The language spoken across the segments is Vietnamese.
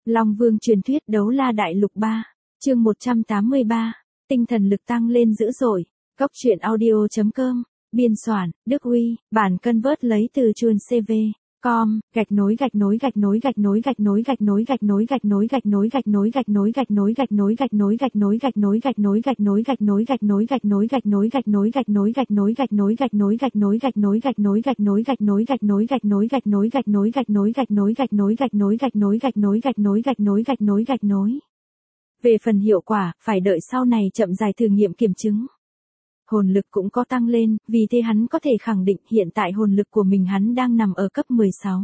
Long Vương truyền thuyết đấu la đại lục 3, chương 183, tinh thần lực tăng lên dữ dội. Góc truyện audio.com, biên soạn, Đức Huy, bản convert lấy từ chuồn CV. Com, gạch nối Về phần hiệu quả, phải đợi sau này chậm dài thử nghiệm kiểm chứng. Hồn lực cũng có tăng lên, vì thế hắn có thể khẳng định hiện tại hồn lực của mình hắn đang nằm ở cấp 16.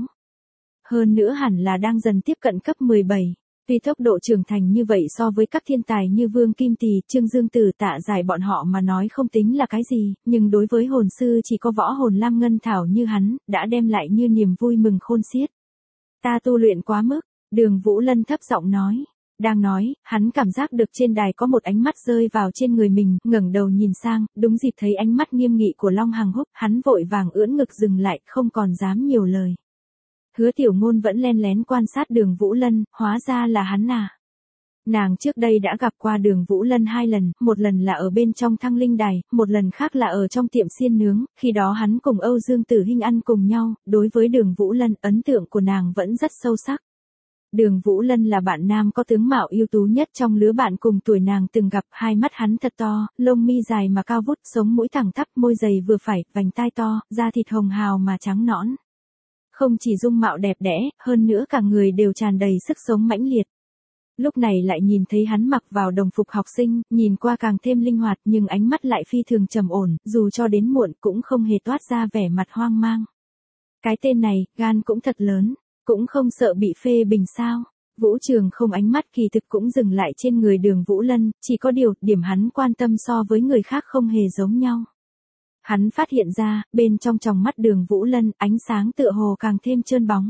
Hơn nữa hẳn là đang dần tiếp cận cấp 17. Tuy tốc độ trưởng thành như vậy so với các thiên tài như Vương Kim Tỳ, Trương Dương Tử, Tạ Giải bọn họ mà nói không tính là cái gì, nhưng đối với hồn sư chỉ có võ hồn lam ngân thảo như hắn, đã đem lại như niềm vui mừng khôn xiết. Ta tu luyện quá mức, Đường Vũ Lân thấp giọng nói. Đang nói, hắn cảm giác được trên đài có một ánh mắt rơi vào trên người mình, ngẩng đầu nhìn sang, đúng dịp thấy ánh mắt nghiêm nghị của Long Hằng Húc, hắn vội vàng ưỡn ngực dừng lại, không còn dám nhiều lời. Hứa Tiểu Ngôn vẫn len lén quan sát Đường Vũ Lân, hóa ra là hắn à. Nàng trước đây đã gặp qua Đường Vũ Lân 2 lần, một lần là ở bên trong Thăng Linh Đài, một lần khác là ở trong tiệm xiên nướng, khi đó hắn cùng Âu Dương Tử Hinh ăn cùng nhau, đối với Đường Vũ Lân, ấn tượng của nàng vẫn rất sâu sắc. Đường Vũ Lân là bạn nam có tướng mạo ưu tú nhất trong lứa bạn cùng tuổi nàng từng gặp, hai mắt hắn thật to, lông mi dài mà cao vút, sống mũi thẳng tắp, môi dày vừa phải, vành tai to, da thịt hồng hào mà trắng nõn. Không chỉ dung mạo đẹp đẽ, hơn nữa cả người đều tràn đầy sức sống mãnh liệt. Lúc này lại nhìn thấy hắn mặc vào đồng phục học sinh, nhìn qua càng thêm linh hoạt nhưng ánh mắt lại phi thường trầm ổn, dù cho đến muộn cũng không hề toát ra vẻ mặt hoang mang. Cái tên này, gan cũng thật lớn. Cũng không sợ bị phê bình sao. Vũ Trường không ánh mắt kỳ thực cũng dừng lại trên người Đường Vũ Lân, chỉ có điều, điểm hắn quan tâm so với người khác không hề giống nhau. Hắn phát hiện ra, bên trong tròng mắt Đường Vũ Lân, ánh sáng tựa hồ càng thêm trơn bóng.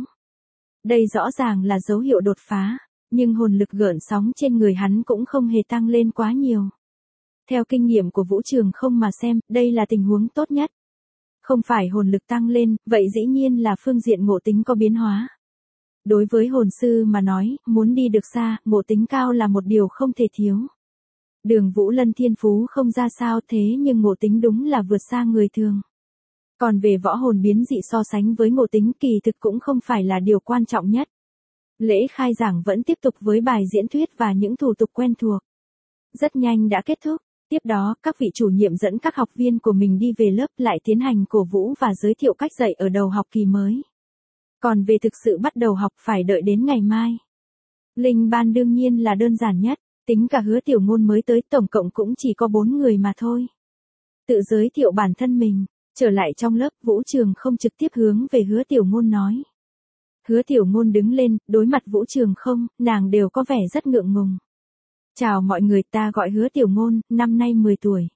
Đây rõ ràng là dấu hiệu đột phá, nhưng hồn lực gợn sóng trên người hắn cũng không hề tăng lên quá nhiều. Theo kinh nghiệm của Vũ Trường không mà xem, đây là tình huống tốt nhất. Không phải hồn lực tăng lên, vậy dĩ nhiên là phương diện ngộ tính có biến hóa. Đối với hồn sư mà nói, muốn đi được xa, ngộ tính cao là một điều không thể thiếu. Đường Vũ Lân thiên phú không ra sao thế nhưng ngộ tính đúng là vượt xa người thường. Còn về võ hồn biến dị so sánh với ngộ tính kỳ thực cũng không phải là điều quan trọng nhất. Lễ khai giảng vẫn tiếp tục với bài diễn thuyết và những thủ tục quen thuộc. Rất nhanh đã kết thúc. Tiếp đó, các vị chủ nhiệm dẫn các học viên của mình đi về lớp lại tiến hành cổ vũ và giới thiệu cách dạy ở đầu học kỳ mới. Còn về thực sự bắt đầu học phải đợi đến ngày mai. Linh ban đương nhiên là đơn giản nhất, tính cả Hứa Tiểu Ngôn mới tới tổng cộng cũng chỉ có 4 người mà thôi. Tự giới thiệu bản thân mình, trở lại trong lớp Vũ Trường không trực tiếp hướng về Hứa Tiểu Ngôn nói. Hứa Tiểu Ngôn đứng lên, đối mặt Vũ Trường không, nàng đều có vẻ rất ngượng ngùng. Chào mọi người, ta gọi Hứa Tiểu Ngôn, năm nay 10 tuổi.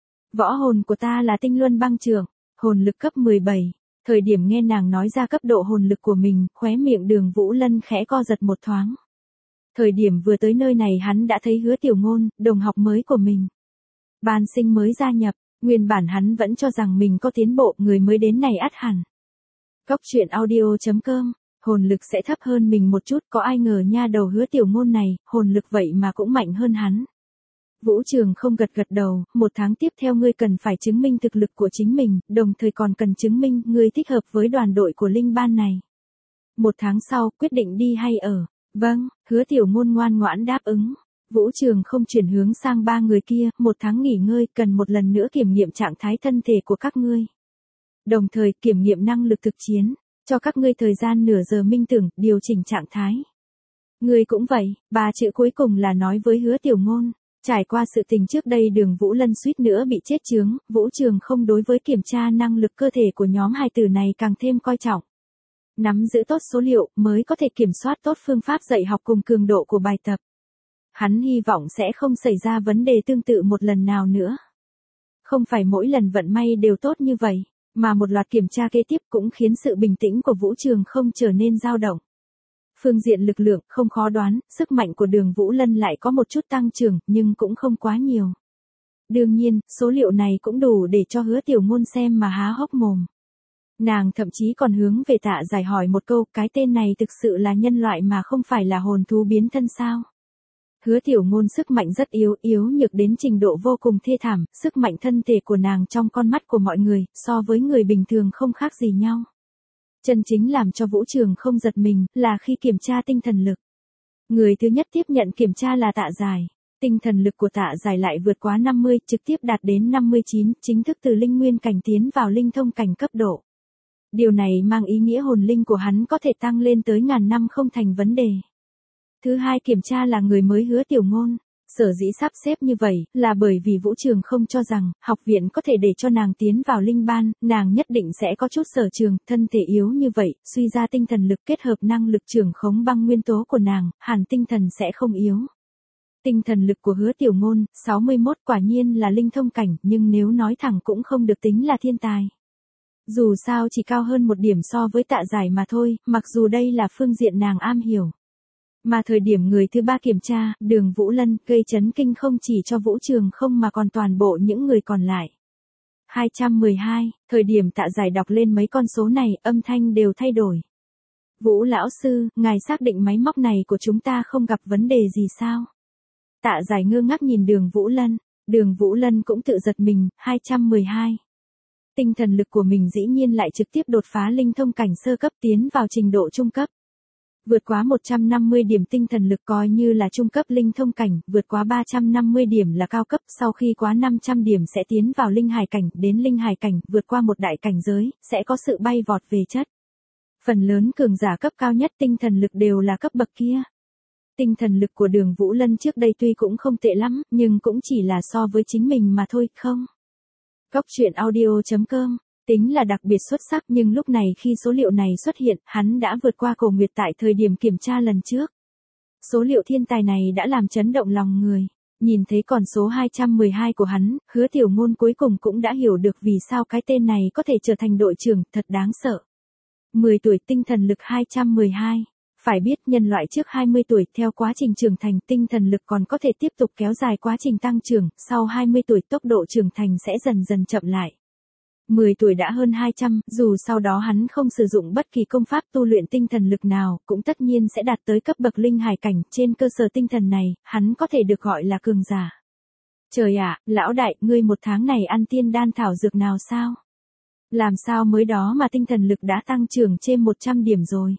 Võ hồn của ta là Tinh Luân Băng Chưởng, hồn lực cấp 17. Thời điểm nghe nàng nói ra cấp độ hồn lực của mình, khóe miệng Đường Vũ Lân khẽ co giật một thoáng. Thời điểm vừa tới nơi này hắn đã thấy Hứa Tiểu Ngôn, đồng học mới của mình. Ban sinh mới gia nhập, nguyên bản hắn vẫn cho rằng mình có tiến bộ, người mới đến này ắt hẳn. Góc truyện audio.com, hồn lực sẽ thấp hơn mình một chút, có ai ngờ nha đầu Hứa Tiểu Ngôn này, hồn lực vậy mà cũng mạnh hơn hắn. Vũ Trường không gật đầu, 1 tháng tiếp theo ngươi cần phải chứng minh thực lực của chính mình, đồng thời còn cần chứng minh ngươi thích hợp với đoàn đội của Linh ban này. 1 tháng sau, quyết định đi hay ở. Vâng, Hứa Tiểu Ngôn ngoan ngoãn đáp ứng. Vũ Trường không chuyển hướng sang 3 người kia, 1 tháng nghỉ ngơi, cần một lần nữa kiểm nghiệm trạng thái thân thể của các ngươi. Đồng thời kiểm nghiệm năng lực thực chiến, cho các ngươi thời gian nửa giờ minh tưởng, điều chỉnh trạng thái. Ngươi cũng vậy, 3 chữ cuối cùng là nói với Hứa Tiểu Ngôn. Trải qua sự tình trước đây Đường Vũ Lân suýt nữa bị chết chướng, Vũ Trường không đối với kiểm tra năng lực cơ thể của nhóm hài tử này càng thêm coi trọng. Nắm giữ tốt số liệu mới có thể kiểm soát tốt phương pháp dạy học cùng cường độ của bài tập. Hắn hy vọng sẽ không xảy ra vấn đề tương tự một lần nào nữa. Không phải mỗi lần vận may đều tốt như vậy, mà một loạt kiểm tra kế tiếp cũng khiến sự bình tĩnh của Vũ Trường không trở nên dao động. Phương diện lực lượng không khó đoán, sức mạnh của Đường Vũ Lân lại có một chút tăng trưởng, nhưng cũng không quá nhiều. Đương nhiên, số liệu này cũng đủ để cho Hứa Tiểu Ngôn xem mà há hốc mồm. Nàng thậm chí còn hướng về Tạ Giải hỏi một câu, cái tên này thực sự là nhân loại mà không phải là hồn thú biến thân sao? Hứa Tiểu Ngôn sức mạnh rất yếu nhược đến trình độ vô cùng thê thảm, sức mạnh thân thể của nàng trong con mắt của mọi người, so với người bình thường không khác gì nhau. Chân chính làm cho Vũ Trường không giật mình, là khi kiểm tra tinh thần lực. Người thứ nhất tiếp nhận kiểm tra là Tạ Giải. Tinh thần lực của Tạ Giải lại vượt quá 50, trực tiếp đạt đến 59, chính thức từ linh nguyên cảnh tiến vào linh thông cảnh cấp độ. Điều này mang ý nghĩa hồn linh của hắn có thể tăng lên tới ngàn năm không thành vấn đề. Thứ hai kiểm tra là người mới Hứa Tiểu Ngôn. Sở dĩ sắp xếp như vậy, là bởi vì Vũ Trường không cho rằng, học viện có thể để cho nàng tiến vào linh ban, nàng nhất định sẽ có chút sở trường, thân thể yếu như vậy, suy ra tinh thần lực kết hợp năng lực trưởng khống băng nguyên tố của nàng, hẳn tinh thần sẽ không yếu. Tinh thần lực của Hứa Tiểu Ngôn, 61 quả nhiên là linh thông cảnh, nhưng nếu nói thẳng cũng không được tính là thiên tài. Dù sao chỉ cao hơn một điểm so với Tạ Giải mà thôi, mặc dù đây là phương diện nàng am hiểu. Mà thời điểm người thứ ba kiểm tra, Đường Vũ Lân, gây chấn kinh không chỉ cho Vũ Trường không mà còn toàn bộ những người còn lại. 212, thời điểm Tạ Giải đọc lên mấy con số này, âm thanh đều thay đổi. Vũ lão sư, ngài xác định máy móc này của chúng ta không gặp vấn đề gì sao? Tạ Giải ngơ ngác nhìn Đường Vũ Lân cũng tự giật mình, 212. Tinh thần lực của mình dĩ nhiên lại trực tiếp đột phá linh thông cảnh sơ cấp tiến vào trình độ trung cấp. Vượt quá 150 điểm tinh thần lực coi như là trung cấp linh thông cảnh, vượt quá 350 điểm là cao cấp, sau khi quá 500 điểm sẽ tiến vào linh hải cảnh, đến linh hải cảnh, vượt qua một đại cảnh giới, sẽ có sự bay vọt về chất. Phần lớn cường giả cấp cao nhất tinh thần lực đều là cấp bậc kia. Tinh thần lực của Đường Vũ Lân trước đây tuy cũng không tệ lắm, nhưng cũng chỉ là so với chính mình mà thôi, không. Góc truyện audio.com, tính là đặc biệt xuất sắc nhưng lúc này khi số liệu này xuất hiện, hắn đã vượt qua Cổ Nguyệt tại thời điểm kiểm tra lần trước. Số liệu thiên tài này đã làm chấn động lòng người. Nhìn thấy con số 212 của hắn, Hứa Tiểu Ngôn cuối cùng cũng đã hiểu được vì sao cái tên này có thể trở thành đội trưởng, thật đáng sợ. 10 tuổi tinh thần lực 212. Phải biết nhân loại trước 20 tuổi theo quá trình trưởng thành tinh thần lực còn có thể tiếp tục kéo dài quá trình tăng trưởng, sau 20 tuổi tốc độ trưởng thành sẽ dần dần chậm lại. 10 tuổi đã hơn 200, dù sau đó hắn không sử dụng bất kỳ công pháp tu luyện tinh thần lực nào, cũng tất nhiên sẽ đạt tới cấp bậc linh hải cảnh, trên cơ sở tinh thần này, hắn có thể được gọi là cường giả. Trời ạ, lão đại, ngươi một tháng này ăn tiên đan thảo dược nào sao? Làm sao mới đó mà tinh thần lực đã tăng trưởng trên 100 điểm rồi?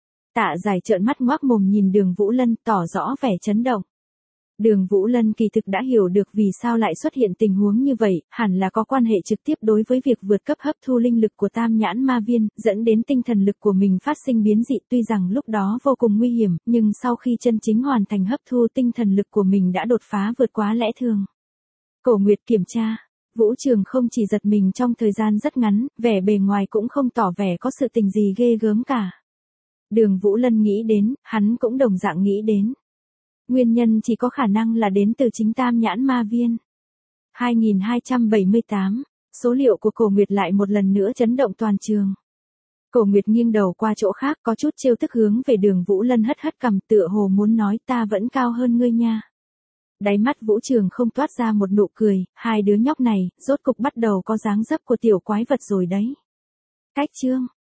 Tạ Giải trợn mắt ngoác mồm nhìn Đường Vũ Lân, tỏ rõ vẻ chấn động. Đường Vũ Lân kỳ thực đã hiểu được vì sao lại xuất hiện tình huống như vậy, hẳn là có quan hệ trực tiếp đối với việc vượt cấp hấp thu linh lực của Tam Nhãn Ma Viên, dẫn đến tinh thần lực của mình phát sinh biến dị, tuy rằng lúc đó vô cùng nguy hiểm, nhưng sau khi chân chính hoàn thành hấp thu tinh thần lực của mình đã đột phá vượt quá lẽ thường. Cổ Nguyệt kiểm tra, Vũ Trường không chỉ giật mình trong thời gian rất ngắn, vẻ bề ngoài cũng không tỏ vẻ có sự tình gì ghê gớm cả. Đường Vũ Lân nghĩ đến, hắn cũng đồng dạng nghĩ đến. Nguyên nhân chỉ có khả năng là đến từ chính Tam Nhãn Ma Viên. 2278, số liệu của Cổ Nguyệt lại một lần nữa chấn động toàn trường. Cổ Nguyệt nghiêng đầu qua chỗ khác có chút trêu tức hướng về Đường Vũ Lân hất hất cằm tựa hồ muốn nói ta vẫn cao hơn ngươi nha. Đáy mắt Vũ Trường không toát ra một nụ cười, hai đứa nhóc này, rốt cục bắt đầu có dáng dấp của tiểu quái vật rồi đấy. Cách chương.